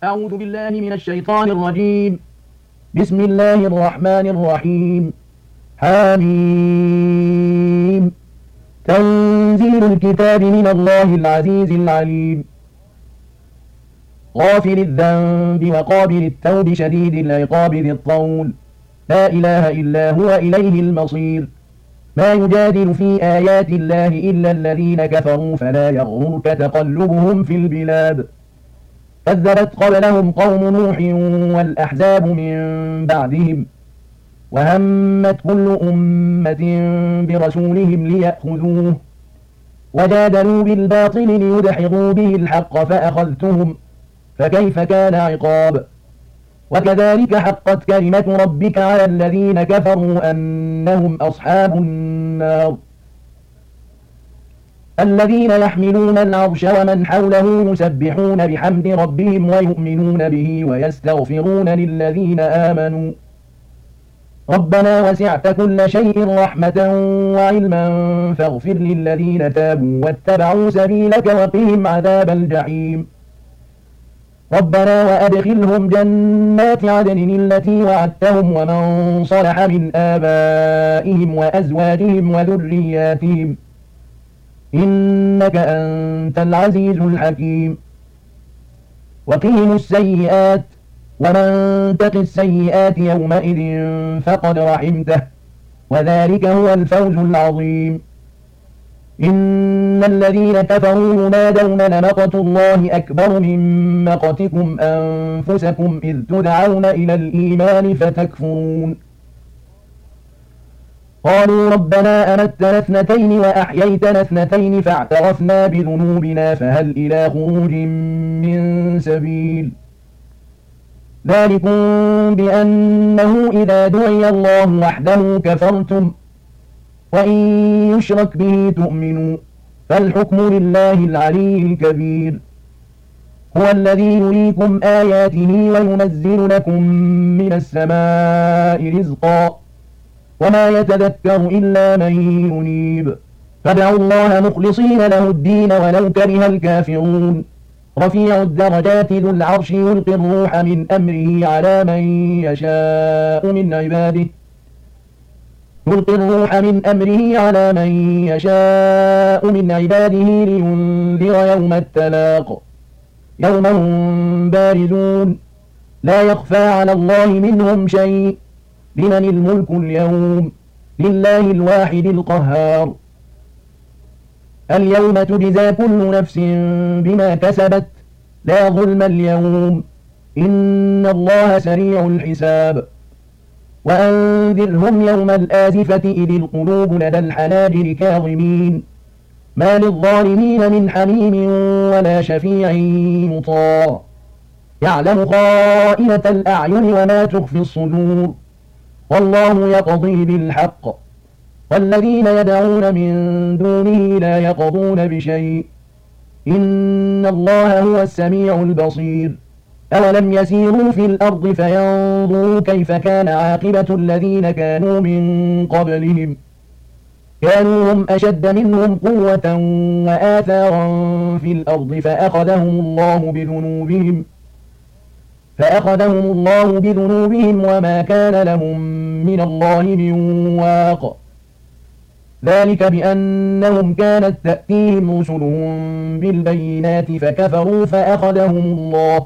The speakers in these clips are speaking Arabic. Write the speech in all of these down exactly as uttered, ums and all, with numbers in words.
أعوذ بالله من الشيطان الرجيم. بسم الله الرحمن الرحيم. حميم. تنزيل الكتاب من الله العزيز العليم. غافر الذنب وقابل التوب شديد العقاب ذي الطول، لا إله إلا هو إليه المصير. ما يجادل في آيات الله إلا الذين كفروا فلا يغررك تقلبهم في البلاد. كذبت قبلهم قوم نوح والأحزاب من بعدهم، وهمت كل أمة برسولهم ليأخذوه، وجادلوا بالباطل ليدحضوا به الحق فأخذتهم، فكيف كان عقاب. وكذلك حقت كلمة ربك على الذين كفروا أنهم أصحاب النار. الذين يحملون العرش ومن حوله يسبحون بحمد ربهم ويؤمنون به ويستغفرون للذين آمنوا ربنا وسعت كل شيء رحمة وعلما فاغفر للذين تابوا واتبعوا سبيلك وقهم عذاب الجحيم. ربنا وأدخلهم جنات عدن التي وعدتهم ومن صلح من آبائهم وأزواجهم وذرياتهم إنك أنت العزيز الحكيم. وقهم السيئات ومن تق السيئات يومئذ فقد رحمته وذلك هو الفوز العظيم. إن الذين كفروا ينادون لمقت الله أكبر من مقتكم أنفسكم إذ تدعون إلى الإيمان فتكفرون. قالوا ربنا أمتنا اثنتين وأحييتنا اثنتين فاعترفنا بذنوبنا فهل إلى خروج من سبيل. ذلكم بأنه إذا دعي الله وحده كفرتم وإن يشرك به تؤمنوا فالحكم لله العلي الكبير. هو الذي يريكم آياته وينزل لكم من السماء رزقا وما يتذكر إلا من ينيب. فادعوا الله مخلصين له الدين ولو كره الكافرون. رفيع الدرجات ذو العرش يلقي الروح من أمره على من يشاء من عباده يلقي الروح من أمره على من يشاء من عباده لينذر يوم التلاق يوم هم بارزون لا يخفى على الله منهم شيء. لمن الملك اليوم لله الواحد القهار. اليوم تجزى كل نفس بما كسبت لا ظلم اليوم إن الله سريع الحساب. وأنذرهم يوم الآزفة إذ القلوب لدى الحناجر كاظمين ما للظالمين من حميم ولا شفيع مطاع يعلم خائنة الأعين وما تخفي الصدور والله يقضي بالحق والذين يدعون من دونه لا يقضون بشيء إن الله هو السميع البصير. أولم يسيروا في الأرض فينظروا كيف كان عاقبة الذين كانوا من قبلهم كانوا هم أشد منهم قوة وآثارا في الأرض فأخذهم الله بذنوبهم فأخذهم الله بذنوبهم وما كان لهم من الله من واق. ذلك بأنهم كانت تأتيهم رسلهم بالبينات فكفروا فأخذهم الله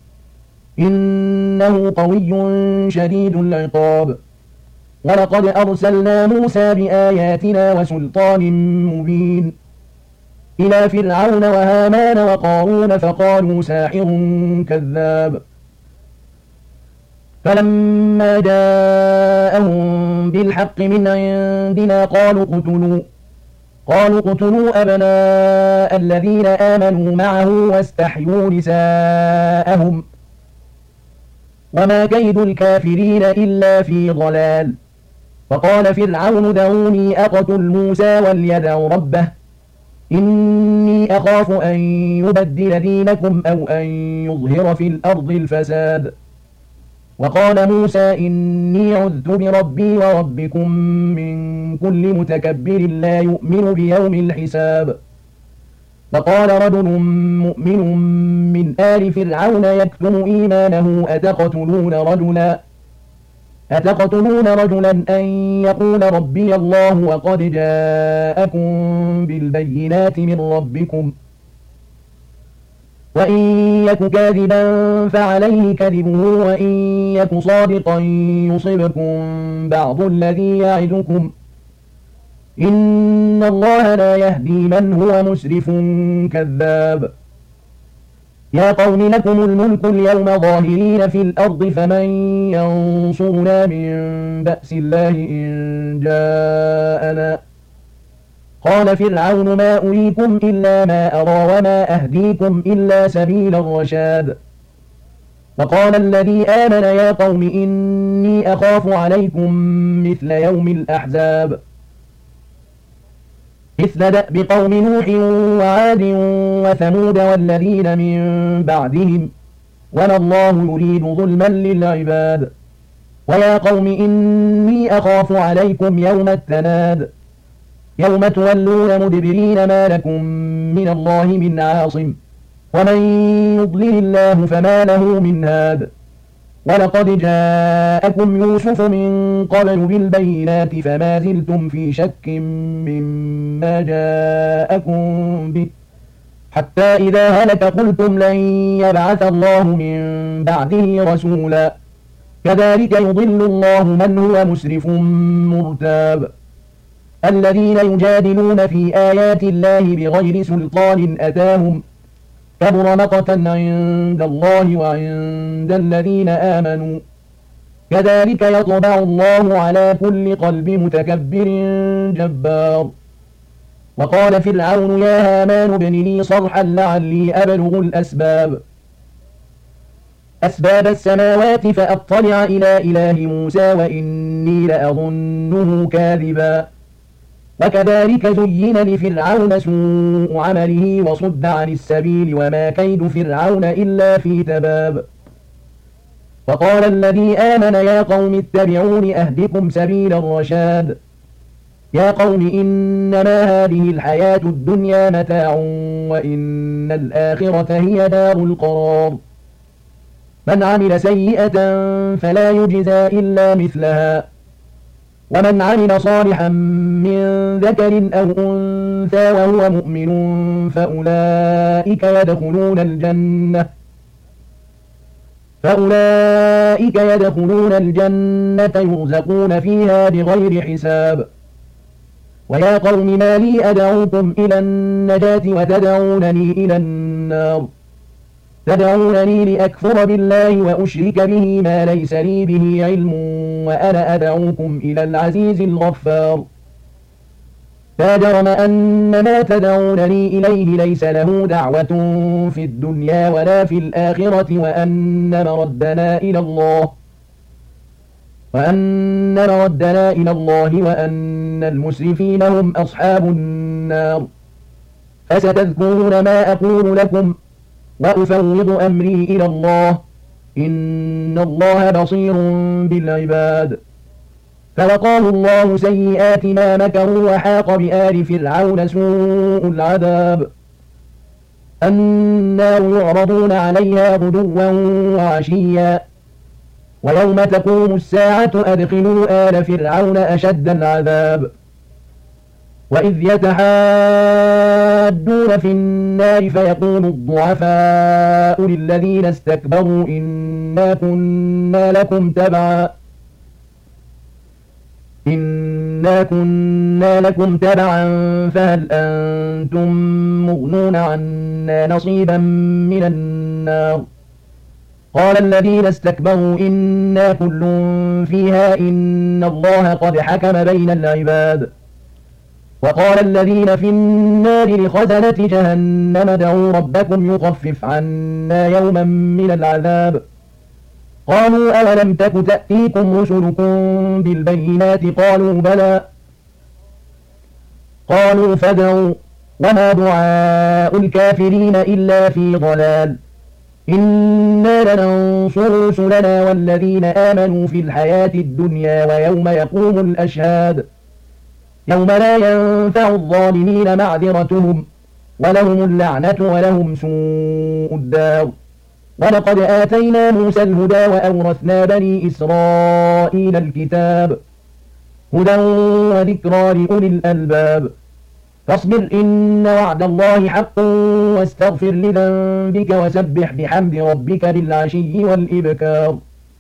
إنه قوي شديد العقاب. ولقد أرسلنا موسى بآياتنا وسلطان مبين إلى فرعون وهامان وقارون فقالوا ساحر كذاب. فلما جاءهم بالحق من عندنا قالوا اقتلوا قالوا اقتلوا أبناء الذين آمنوا معه واستحيوا نساءهم وما كيد الكافرين إلا في ضلال. فقال فرعون دعوني أقتل موسى وليدع ربه إني أخاف أن يبدل دينكم أو أن يظهر في الأرض الفساد. وقال موسى إني عذت بربي وربكم من كل متكبر لا يؤمن بيوم الحساب. وقال رجل مؤمن من آل فرعون يكتم إيمانه أتقتلون رجلا أتقتلون رجلا أن يقول ربي الله وقد جاءكم بالبينات من ربكم وإن يك كاذبا فعليه كذبه وإن يك صادقا يصبكم بعض الذي يعدكم إن الله لا يهدي من هو مسرف كذاب يا قوم لكم الملك اليوم ظاهرين في الأرض فمن ينصرنا من بأس الله إن جاءنا قال فرعون ما أريكم إلا ما أرى وما أهديكم إلا سبيل الرشاد وقال الذي آمن يا قوم إني أخاف عليكم مثل يوم الأحزاب مثل دأب قوم نوح وعاد وثمود والذين من بعدهم وما الله يريد ظلما للعباد ويا قوم إني أخاف عليكم يوم التناد يوم تولون مدبرين ما لكم من الله من عاصم ومن يضلل الله فما له من هاد ولقد جاءكم يوسف من قبل بالبينات فما زلتم في شك مما جاءكم به حتى إذا هلك قلتم لن يبعث الله من بعده رسولا كذلك يضل الله من هو مسرف مرتاب الذين يجادلون في آيات الله بغير سلطان أتاهم كبر مقتا عند الله وعند الذين آمنوا كذلك يطبع الله على كل قلب متكبر جبار وقال فرعون يا هامان ابن لي صرحا لعلي أبلغ الأسباب أسباب السماوات فأطلع إلى إله موسى وإني لأظنه كاذبا وكذلك زين لفرعون سوء عمله وصد عن السبيل وما كيد فرعون إلا في تباب وقال الذي آمن يا قوم اتبعون أهدكم سبيل الرشاد يا قوم إنما هذه الحياة الدنيا متاع وإن الآخرة هي دار القرار من عمل سيئة فلا يجزى إلا مثلها ومن عمل صالحا من ذكر أو أنثى وهو مؤمن فأولئك يدخلون الجنة فأولئك يدخلون الجنة يرزقون فيها بغير حساب ويا قوم ما لي أدعوكم إلى النجاة وتدعونني إلى النار تدعونني لأكفر بالله وأشرك به ما ليس لي به علم وأنا أدعوكم إلى العزيز الغفار لا جرم أن ما تدعونني إليه ليس له دعوة في الدنيا ولا في الآخرة وأن مردنا إلى الله وأن مردنا إلى الله وأن المسرفين هم أصحاب النار فستذكرون ما أقول لكم وأفوض أمري إلى الله إن الله بصير بالعباد فوقاه الله سيئات ما مكروا وحاق بآل فرعون سوء العذاب النار يعرضون عليها غدوا وعشيا ويوم تقوم الساعة أدخلوا آل فرعون أشد العذاب وإذ يتحاجون في النار فيقول الضعفاء للذين استكبروا إنا كنا لكم تبعا إنا كنا لكم تبعا فهل أنتم مغنون عنا نصيبا من النار قال الذين استكبروا إنا كل فيها إن الله قد حكم بين العباد وقال الذين في النار لخزنة جهنم ادعوا ربكم يخفف عنا يوما من العذاب قالوا أولم تك تأتيكم رسلكم بالبينات قالوا بلى قالوا فادعوا وما دعاء الكافرين إلا في ضلال إنا لننصر رسلنا والذين آمنوا في الحياة الدنيا ويوم يقوم الأشهاد يوم لا ينفع الظالمين معذرتهم ولهم اللعنة ولهم سوء الدار. ولقد آتينا موسى الهدى وأورثنا بني إسرائيل الكتاب هدى وذكرى لأولي الألباب. فاصبر إن وعد الله حق واستغفر لذنبك وسبح بحمد ربك بالعشي والإبكار.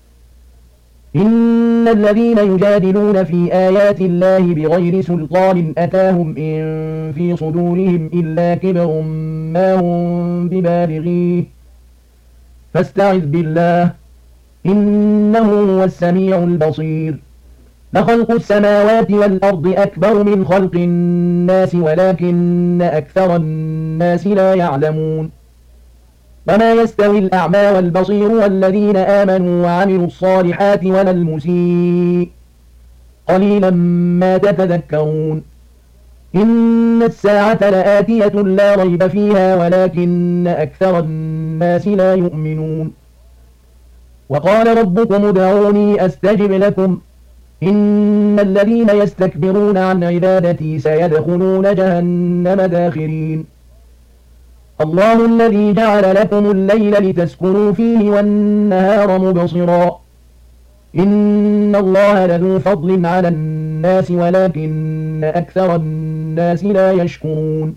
إن الذين يجادلون في آيات الله بغير سلطان أتاهم إن في صدورهم إلا كبر ما هم ببالغيه فاستعذ بالله إنه هو السميع البصير. لخلق السماوات والأرض أكبر من خلق الناس ولكن أكثر الناس لا يعلمون. وما يستوي الأعمى والبصير والذين آمنوا وعملوا الصالحات ولا المسيء قليلا ما تتذكرون. إن الساعة لآتية لا ريب فيها ولكن أكثر الناس لا يؤمنون. وقال ربكم ادعوني أستجب لكم إن الذين يستكبرون عن عبادتي سيدخلون جهنم داخرين. الله الذي جعل لكم الليل لتسكنوا فيه والنهار مبصرا إن الله لذو فضل على الناس ولكن أكثر الناس لا يشكرون.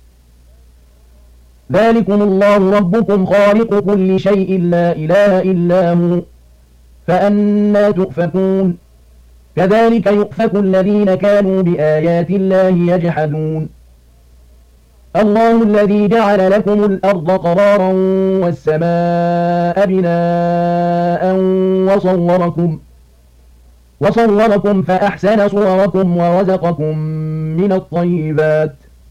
ذلكم الله ربكم خالق كل شيء لا إله إلا هو فأنى تؤفكون. كذلك يؤفك الذين كانوا بآيات الله يجحدون. الله الذي جعل لكم الأرض قرارا والسماء بناء وصوركم وصوركم فأحسن صوركم ورزقكم من الطيبات.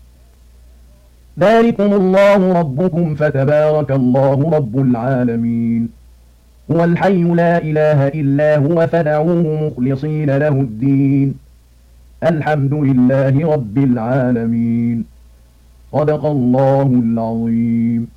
ذلكم الله ربكم فتبارك الله رب العالمين. هو الحي لا إله إلا هو فدعوه مخلصين له الدين. الحمد لله رب العالمين. صدق الله العظيم.